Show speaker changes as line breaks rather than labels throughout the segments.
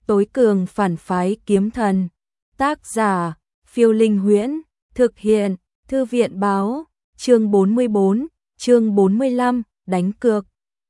Tối cường phản phái kiếm thần. Tác giả, Phiêu Linh Huyễn. Thực hiện, Thư viện báo. Chương 44, chương 45, đánh cược.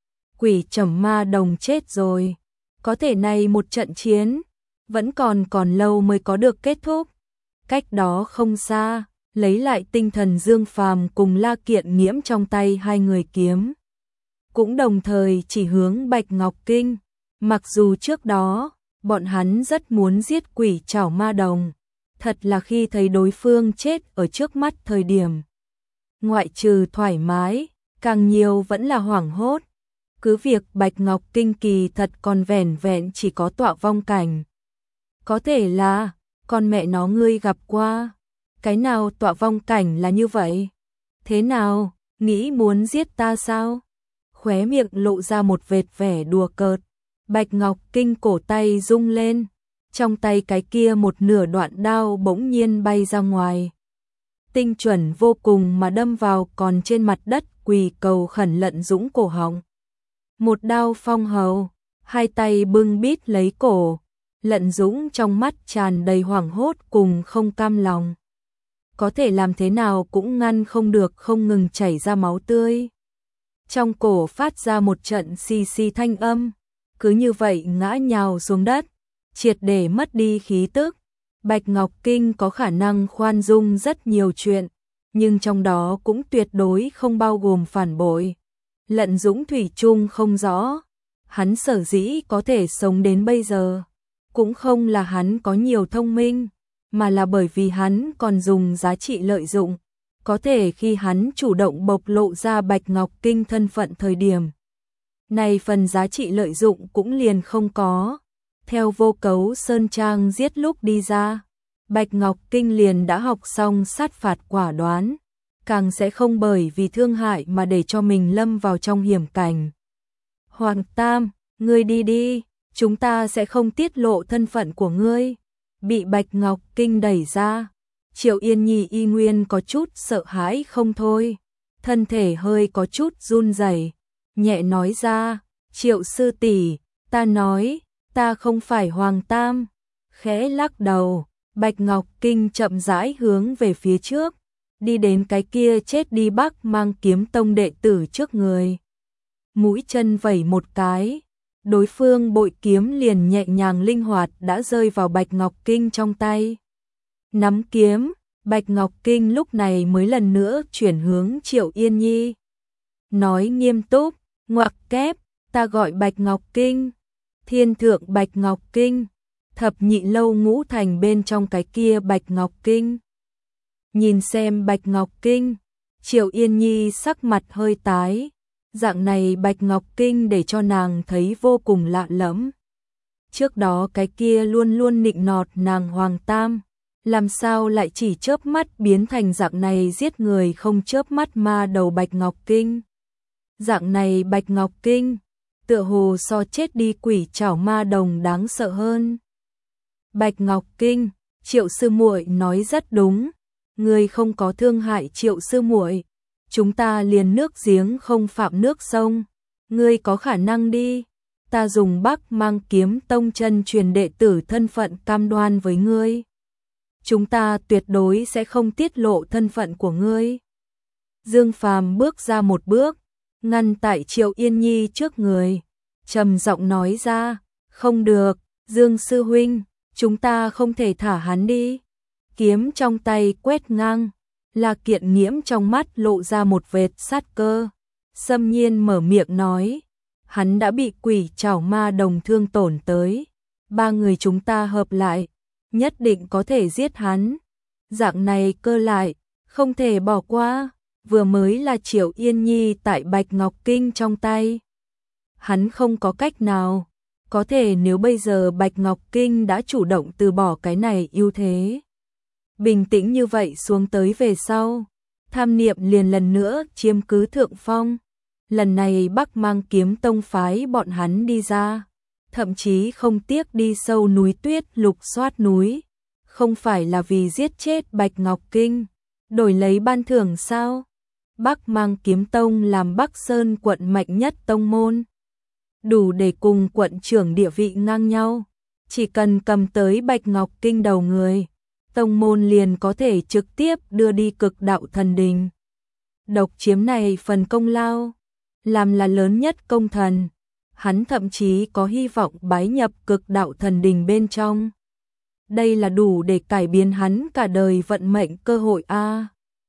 Quỷ Trầm Ma Đồng chết rồi. Có thể này một trận chiến, vẫn còn lâu mới có được kết thúc. Cách đó không xa, lấy lại tinh thần Dương Phàm cùng La Kiện Nghiễm trong tay hai người kiếm. Cũng đồng thời chỉ hướng Bạch Ngọc Kinh. Mặc dù trước đó, bọn hắn rất muốn giết Quỷ Trảo Ma Đồng. Thật là khi thấy đối phương chết ở trước mắt thời điểm. Ngoại trừ thoải mái, càng nhiều vẫn là hoảng hốt. Cứ việc Bạch Ngọc Kinh kỳ thật còn vẻn vẹn chỉ có tọa vong cảnh. Có thể là, con mẹ nó ngươi gặp qua. Cái nào tọa vong cảnh là như vậy? Thế nào, nghĩ muốn giết ta sao? Khóe miệng lộ ra một vệt vẻ đùa cợt. Bạch Ngọc Kinh cổ tay rung lên. Trong tay cái kia một nửa đoạn đao bỗng nhiên bay ra ngoài. Tinh chuẩn vô cùng mà đâm vào còn trên mặt đất quỳ cầu khẩn Lận Dũng cổ họng. Một đao phong hầu, hai tay bưng bít lấy cổ. Lận Dũng trong mắt tràn đầy hoảng hốt cùng không cam lòng. Có thể làm thế nào cũng ngăn không được không ngừng chảy ra máu tươi. Trong cổ phát ra một trận xì xì thanh âm. Cứ như vậy ngã nhào xuống đất, triệt để mất đi khí tức. Bạch Ngọc Kinh có khả năng khoan dung rất nhiều chuyện, nhưng trong đó cũng tuyệt đối không bao gồm phản bội. Lận Dũng thủy chung không rõ, hắn sở dĩ có thể sống đến bây giờ, cũng không là hắn có nhiều thông minh, mà là bởi vì hắn còn dùng giá trị lợi dụng. Có thể khi hắn chủ động bộc lộ ra Bạch Ngọc Kinh thân phận thời điểm, này phần giá trị lợi dụng cũng liền không có. Theo Vô Cấu Sơn Trang giết lúc đi ra, Bạch Ngọc Kinh liền đã học xong sát phạt quả đoán, càng sẽ không bởi vì thương hại mà để cho mình lâm vào trong hiểm cảnh. Hoàng Tam, ngươi đi đi, chúng ta sẽ không tiết lộ thân phận của ngươi. Bị Bạch Ngọc Kinh đẩy ra, Triệu Yên Nhi y nguyên có chút sợ hãi không thôi, thân thể hơi có chút run rẩy, nhẹ nói ra, Triệu sư tỷ, ta nói, ta không phải Hoàng Tam. Khẽ lắc đầu, Bạch Ngọc Kinh chậm rãi hướng về phía trước, đi đến cái kia chết đi Bắc Mang Kiếm Tông đệ tử trước người. Mũi chân vẩy một cái, đối phương bội kiếm liền nhẹ nhàng linh hoạt đã rơi vào Bạch Ngọc Kinh trong tay. Nắm kiếm, Bạch Ngọc Kinh lúc này mới lần nữa chuyển hướng Triệu Yên Nhi. Nói nghiêm túc, ngoặc kép, ta gọi Bạch Ngọc Kinh. Thiên thượng Bạch Ngọc Kinh, thập nhị lâu ngũ thành bên trong cái kia Bạch Ngọc Kinh. Nhìn xem Bạch Ngọc Kinh, Triệu Yên Nhi sắc mặt hơi tái. Dạng này Bạch Ngọc Kinh để cho nàng thấy vô cùng lạ lẫm. Trước đó cái kia luôn luôn nịnh nọt nàng Hoàng Tam, làm sao lại chỉ chớp mắt biến thành dạng này giết người không chớp mắt ma đầu Bạch Ngọc Kinh. Dạng này Bạch Ngọc Kinh, tựa hồ so chết đi Quỷ Trảo Ma Đồng đáng sợ hơn. Bạch Ngọc Kinh, Triệu sư muội nói rất đúng, ngươi không có thương hại Triệu sư muội, chúng ta liền nước giếng không phạm nước sông, ngươi có khả năng đi, ta dùng Bắc Mang Kiếm Tông chân truyền đệ tử thân phận cam đoan với ngươi. Chúng ta tuyệt đối sẽ không tiết lộ thân phận của ngươi. Dương Phàm bước ra một bước, ngăn tại Triệu Yên Nhi trước người, trầm giọng nói ra, không được, Dương sư huynh, chúng ta không thể thả hắn đi. Kiếm trong tay quét ngang, La Kiện Nghiễm trong mắt lộ ra một vệt sát cơ, xâm nhiên mở miệng nói, hắn đã bị Quỷ Trảo Ma Đồng thương tổn tới, ba người chúng ta hợp lại, nhất định có thể giết hắn. Dạng này cơ lại, không thể bỏ qua. Vừa mới là Triệu Yên Nhi tại Bạch Ngọc Kinh trong tay. Hắn không có cách nào. Có thể nếu bây giờ Bạch Ngọc Kinh đã chủ động từ bỏ cái này ưu thế. Bình tĩnh như vậy xuống tới về sau. Tham niệm liền lần nữa chiếm cứ thượng phong. Lần này Bắc Mang Kiếm Tông phái bọn hắn đi ra. Thậm chí không tiếc đi sâu núi tuyết lục soát núi. Không phải là vì giết chết Bạch Ngọc Kinh. Đổi lấy ban thưởng sao? Bắc Mang Kiếm Tông làm Bắc Sơn quận mạnh nhất tông môn, đủ để cùng quận trưởng địa vị ngang nhau. chỉ cần cầm tới Bạch Ngọc Kinh đầu người, tông môn liền có thể trực tiếp đưa đi Cực Đạo Thần Đình. Độc chiếm này phần công lao, làm là lớn nhất công thần, hắn thậm chí có hy vọng bái nhập Cực Đạo Thần Đình bên trong. Đây là đủ để cải biến hắn cả đời vận mệnh cơ hội a.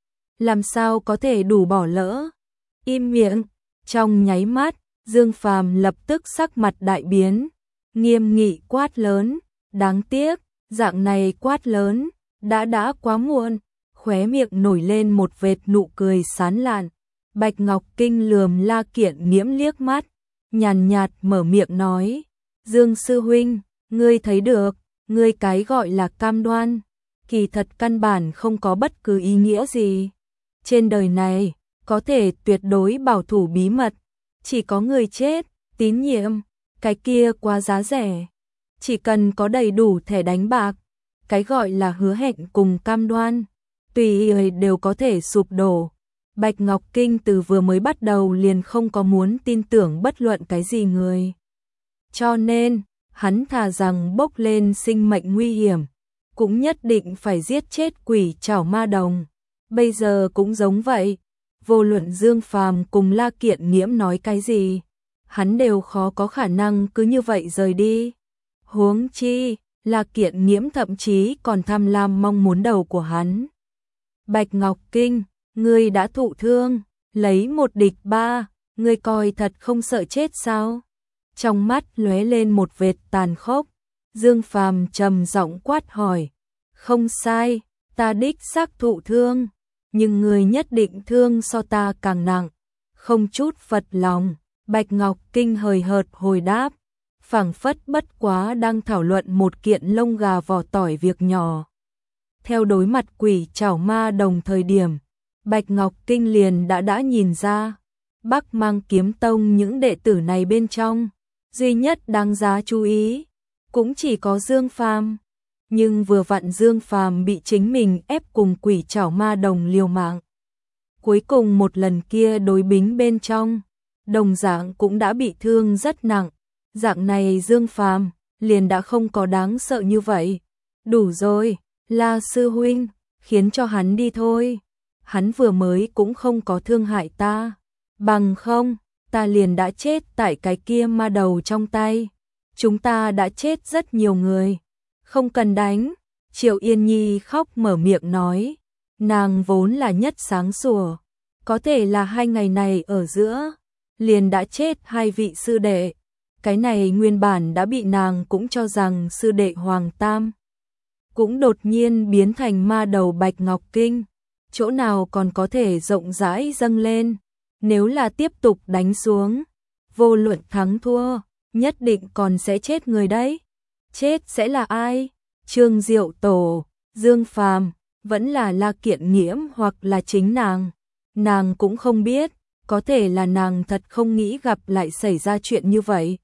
Làm sao có thể đủ bỏ lỡ? Im miệng. Trong nháy mắt, Dương Phàm lập tức sắc mặt đại biến, nghiêm nghị quát lớn, đáng tiếc, dạng này quát lớn, đã quá muộn, khóe miệng nổi lên một vệt nụ cười sán lạn. Bạch Ngọc Kinh lườm La Kiện Nghiễm liếc mắt, nhàn nhạt mở miệng nói, Dương sư huynh, ngươi thấy được, ngươi cái gọi là cam đoan, kỳ thật căn bản không có bất cứ ý nghĩa gì. Trên đời này, có thể tuyệt đối bảo thủ bí mật, chỉ có người chết, tín nhiệm, cái kia quá giá rẻ. Chỉ cần có đầy đủ thẻ đánh bạc, cái gọi là hứa hẹn cùng cam đoan, tùy ý đều có thể sụp đổ. Bạch Ngọc Kinh từ vừa mới bắt đầu liền không có muốn tin tưởng bất luận cái gì người. Cho nên, hắn thà rằng bốc lên sinh mệnh nguy hiểm, cũng nhất định phải giết chết quỷ trảo ma đồng. Bây giờ cũng giống vậy, vô luận Dương Phàm cùng La Kiện Nghiễm nói cái gì, hắn đều khó có khả năng cứ như vậy rời đi. Huống chi, La Kiện Nghiễm thậm chí còn tham lam mong muốn đầu của hắn. Bạch Ngọc Kinh, ngươi đã thụ thương, lấy một địch ba, ngươi coi thật không sợ chết sao? Trong mắt lóe lên một vệt tàn khốc, Dương Phàm trầm giọng quát hỏi, không sai, ta đích xác thụ thương, nhưng ngươi nhất định thương so ta càng nặng. Không chút phật lòng, Bạch Ngọc Kinh hời hợt hồi đáp, phảng phất bất quá đang thảo luận một kiện lông gà vỏ tỏi việc nhỏ. Theo đối mặt quỷ trảo ma đồng thời điểm, Bạch Ngọc Kinh liền đã nhìn ra, Bắc Mang Kiếm Tông những đệ tử này bên trong, duy nhất đáng giá chú ý, cũng chỉ có Dương Phàm. Nhưng vừa vặn Dương Phàm bị chính mình ép cùng quỷ trảo ma đồng liều mạng. Cuối cùng một lần kia đối bính bên trong, đồng dạng cũng đã bị thương rất nặng. Dạng này Dương Phàm liền đã không có đáng sợ như vậy. Đủ rồi, La sư huynh, khiến cho hắn đi thôi. Hắn vừa mới cũng không có thương hại ta. Bằng không, ta liền đã chết tại cái kia ma đầu trong tay. Chúng ta đã chết rất nhiều người. Không cần đánh. Triệu Yên Nhi khóc mở miệng nói. Nàng vốn là nhất sáng sủa. Có thể là 2 ngày này ở giữa, liền đã chết 2 vị sư đệ. Cái này nguyên bản đã bị nàng cũng cho rằng sư đệ Hoàng Tam. Cũng đột nhiên biến thành ma đầu Bạch Ngọc Kinh. Chỗ nào còn có thể rộng rãi dâng lên. Nếu là tiếp tục đánh xuống, vô luận thắng thua, nhất định còn sẽ chết người đấy. Chết sẽ là ai? Trương Diệu Tổ, Dương Phàm, vẫn là La Kiện Nghiễm hoặc là chính nàng. Nàng cũng không biết, có thể là nàng thật không nghĩ gặp lại xảy ra chuyện như vậy.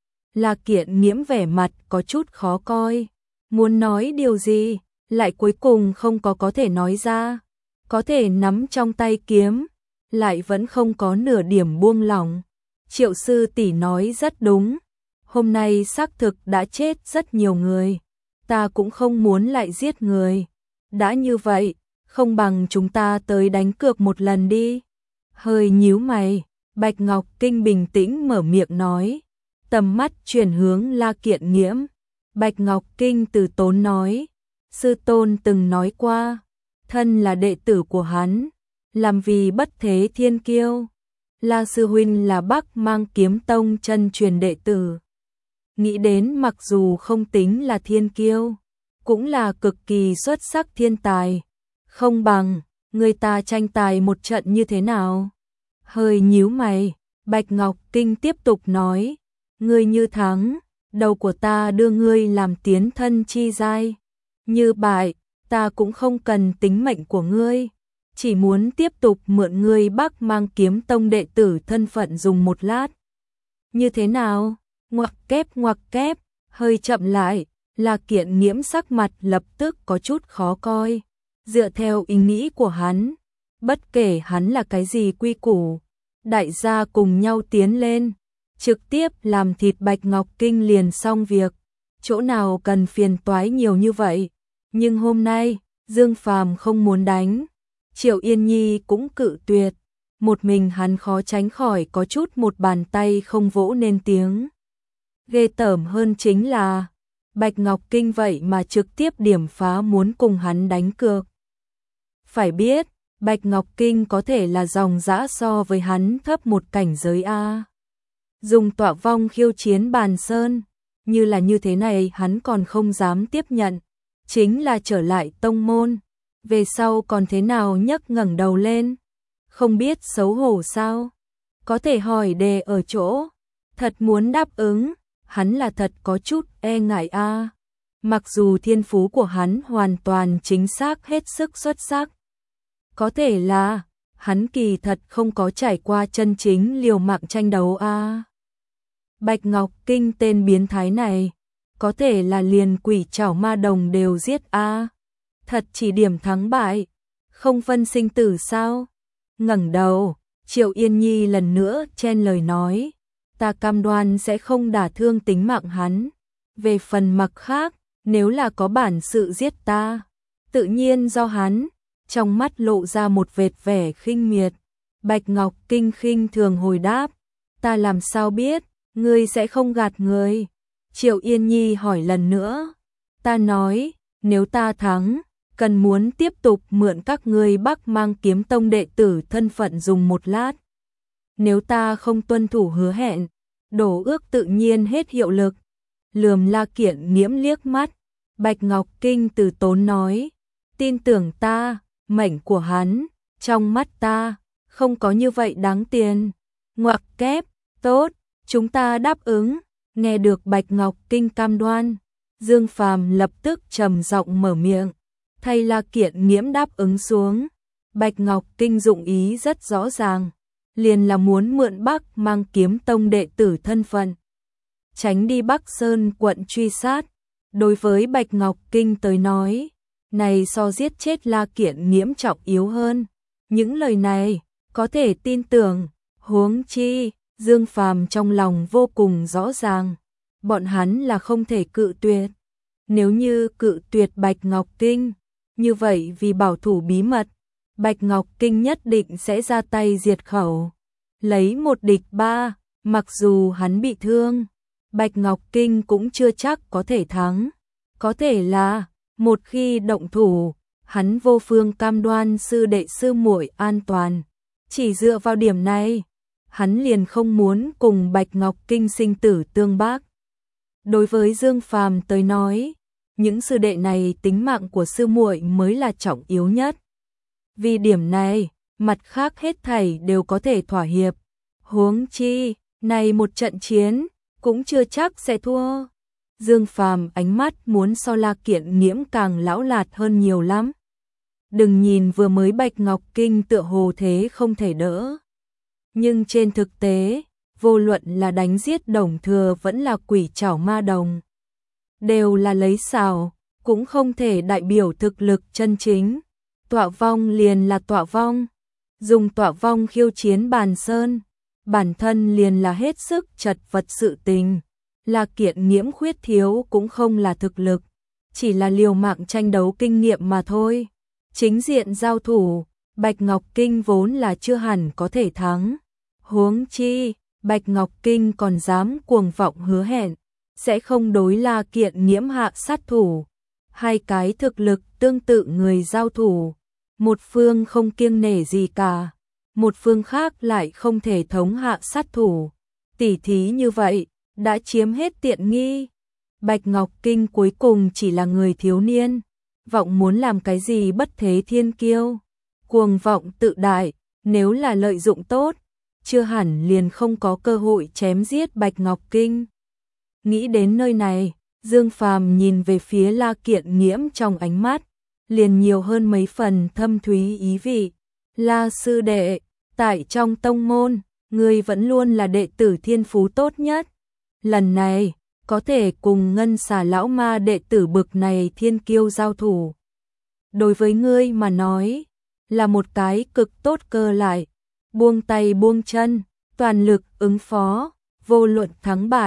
La Kiện Nghiễm vẻ mặt có chút khó coi, muốn nói điều gì, lại cuối cùng không có thể nói ra. Có thể nắm trong tay kiếm, lại vẫn không có nửa điểm buông lỏng. Triệu sư tỷ nói rất đúng, hôm nay xác thực đã chết rất nhiều người, ta cũng không muốn lại giết người. Đã như vậy, không bằng chúng ta tới đánh cược một lần đi. Hơi nhíu mày, Bạch Ngọc Kinh bình tĩnh mở miệng nói, tầm mắt chuyển hướng La Kiện Nghiễm. Bạch Ngọc Kinh từ tốn nói, sư tôn từng nói qua, thân là đệ tử của hắn, làm vì bất thế thiên kiêu. La sư huynh là Bắc Mang Kiếm Tông chân truyền đệ tử. Nghĩ đến mặc dù không tính là thiên kiêu, cũng là cực kỳ xuất sắc thiên tài. Không bằng, người ta tranh tài một trận như thế nào? Hơi nhíu mày, Bạch Ngọc Kinh tiếp tục nói, ngươi như thắng, đầu của ta đưa ngươi làm tiến thân chi giai. Như bại, ta cũng không cần tính mệnh của ngươi, chỉ muốn tiếp tục mượn ngươi Bắc Mang Kiếm Tông đệ tử thân phận dùng một lát. Như thế nào? Ngoặc kép, hơi chậm lại, La Kiện Nghiễm sắc mặt lập tức có chút khó coi. Dựa theo ý nghĩ của hắn, bất kể hắn là cái gì quy củ, đại gia cùng nhau tiến lên, trực tiếp làm thịt Bạch Ngọc Kinh liền xong việc. chỗ nào cần phiền toái nhiều như vậy. Nhưng hôm nay, Dương Phàm không muốn đánh. Triệu Yên Nhi cũng cự tuyệt. Một mình hắn khó tránh khỏi có chút một bàn tay không vỗ nên tiếng. Ghê tởm hơn chính là Bạch Ngọc Kinh vậy mà trực tiếp điểm phá muốn cùng hắn đánh cược. Phải biết, Bạch Ngọc Kinh có thể là dòng dã so với hắn thấp một cảnh giới A. Dùng tọa vong khiêu chiến bàn sơn, như thế này hắn còn không dám tiếp nhận. Chính là trở lại tông môn, về sau còn thế nào nhấc ngẩng đầu lên. Không biết xấu hổ sao? Có thể hỏi đề ở chỗ, thật muốn đáp ứng, hắn là thật có chút e ngại a. Mặc dù thiên phú của hắn hoàn toàn chính xác hết sức xuất sắc. Có thể là, hắn kỳ thật không có trải qua chân chính liều mạng tranh đấu a. Bạch Ngọc Kinh tên biến thái này, có thể là liền quỷ trảo ma đồng đều giết a. Thật chỉ điểm thắng bại, không phân sinh tử sao? Ngẩng đầu, Triệu Yên Nhi lần nữa chen lời nói, ta cam đoan sẽ không đả thương tính mạng hắn. Về phần mặt khác, nếu là có bản sự giết ta, tự nhiên do hắn. Trong mắt lộ ra một vệt vẻ khinh miệt. Bạch Ngọc Kinh khinh thường hồi đáp, ta làm sao biết, ngươi sẽ không gạt người. Triệu Yên Nhi hỏi lần nữa, ta nói, nếu ta thắng, cần muốn tiếp tục mượn các ngươi Bắc Mang Kiếm Tông đệ tử thân phận dùng một lát. Nếu ta không tuân thủ hứa hẹn, đổ ước tự nhiên hết hiệu lực. Lườm La Kiện Nghiễm liếc mắt, Bạch Ngọc Kinh từ tốn nói, tin tưởng ta, mệnh của hắn, trong mắt ta, không có như vậy đáng tiền. Ngoặc kép, tốt, chúng ta đáp ứng. Nghe được Bạch Ngọc Kinh cam đoan, Dương Phàm lập tức trầm giọng mở miệng, thay La Kiện Nghiễm đáp ứng xuống. Bạch Ngọc Kinh dụng ý rất rõ ràng, liền là muốn mượn Bắc Mang Kiếm Tông đệ tử thân phận, tránh đi Bắc Sơn quận truy sát. Đối với Bạch Ngọc Kinh tới nói, này so giết chết La Kiện Nghiễm trọng yếu hơn. Những lời này có thể tin tưởng, huống chi Dương Phàm trong lòng vô cùng rõ ràng, bọn hắn là không thể cự tuyệt. Nếu như cự tuyệt Bạch Ngọc Kinh, như vậy vì bảo thủ bí mật, Bạch Ngọc Kinh nhất định sẽ ra tay diệt khẩu. Lấy một địch ba, mặc dù hắn bị thương, Bạch Ngọc Kinh cũng chưa chắc có thể thắng. Có thể là, một khi động thủ, hắn vô phương cam đoan sư đệ sư muội an toàn. Chỉ dựa vào điểm này, hắn liền không muốn cùng Bạch Ngọc Kinh sinh tử tương bác. Đối với Dương Phàm tới nói, những sư đệ này tính mạng của sư muội mới là trọng yếu nhất. Vì điểm này, mặt khác hết thảy đều có thể thỏa hiệp. Huống chi, này một trận chiến, cũng chưa chắc sẽ thua. Dương Phàm ánh mắt muốn so La Kiện Nghiễm càng lão lạt hơn nhiều lắm. Đừng nhìn vừa mới Bạch Ngọc Kinh tựa hồ thế không thể đỡ. Nhưng trên thực tế, vô luận là đánh giết Đồng Thừa vẫn là quỷ trảo ma đồng, đều là lấy xào, cũng không thể đại biểu thực lực chân chính. Tọa vong liền là tọa vong, dùng tọa vong khiêu chiến bàn sơn, bản thân liền là hết sức chật vật sự tình. La Kiện Nghiễm khuyết thiếu cũng không là thực lực, chỉ là liều mạng tranh đấu kinh nghiệm mà thôi. Chính diện giao thủ, Bạch Ngọc Kinh vốn là chưa hẳn có thể thắng. Huống chi, Bạch Ngọc Kinh còn dám cuồng vọng hứa hẹn, sẽ không đối La Kiện Nghiễm hạ sát thủ. Hai cái thực lực tương tự người giao thủ, một phương không kiêng nể gì cả, một phương khác lại không thể thống hạ sát thủ. Tỉ thí như vậy, đã chiếm hết tiện nghi. Bạch Ngọc Kinh cuối cùng chỉ là người thiếu niên, vọng muốn làm cái gì bất thế thiên kiêu, cuồng vọng tự đại, nếu là lợi dụng tốt, chưa hẳn liền không có cơ hội chém giết Bạch Ngọc Kinh. Nghĩ đến nơi này, Dương Phàm nhìn về phía La Kiện Nghiễm trong ánh mắt, liền nhiều hơn mấy phần thâm thúy ý vị. La sư đệ, tại trong tông môn, ngươi vẫn luôn là đệ tử thiên phú tốt nhất. Lần này, có thể cùng Ngân Xà lão ma đệ tử bực này thiên kiêu giao thủ. Đối với ngươi mà nói, là một cái cực tốt cơ lại. Buông tay buông chân, toàn lực ứng phó, vô luận thắng bại,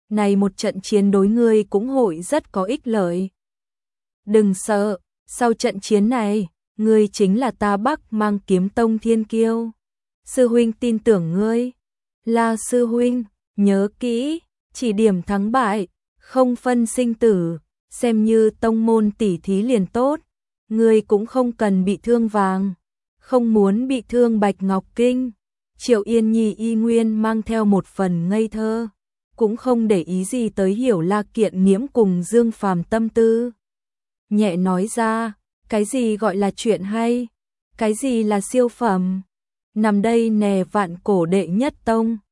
này một trận chiến đối ngươi cũng hội rất có ích lợi. Đừng sợ, sau trận chiến này, ngươi chính là ta Bắc Mang Kiếm Tông thiên kiêu. Sư huynh tin tưởng ngươi. Là sư huynh, nhớ kỹ, chỉ điểm thắng bại, không phân sinh tử, xem như tông môn tỉ thí liền tốt. Ngươi cũng không cần bị thương vàng, không muốn bị thương Bạch Ngọc Kinh. Triệu Yên Nhi y nguyên mang theo một phần ngây thơ, cũng không để ý gì tới Hiểu La Kiện Nghiễm cùng Dương Phàm tâm tư. Nhẹ nói ra, cái gì gọi là chuyện hay, cái gì là siêu phẩm, nằm đây nè vạn cổ đệ nhất tông.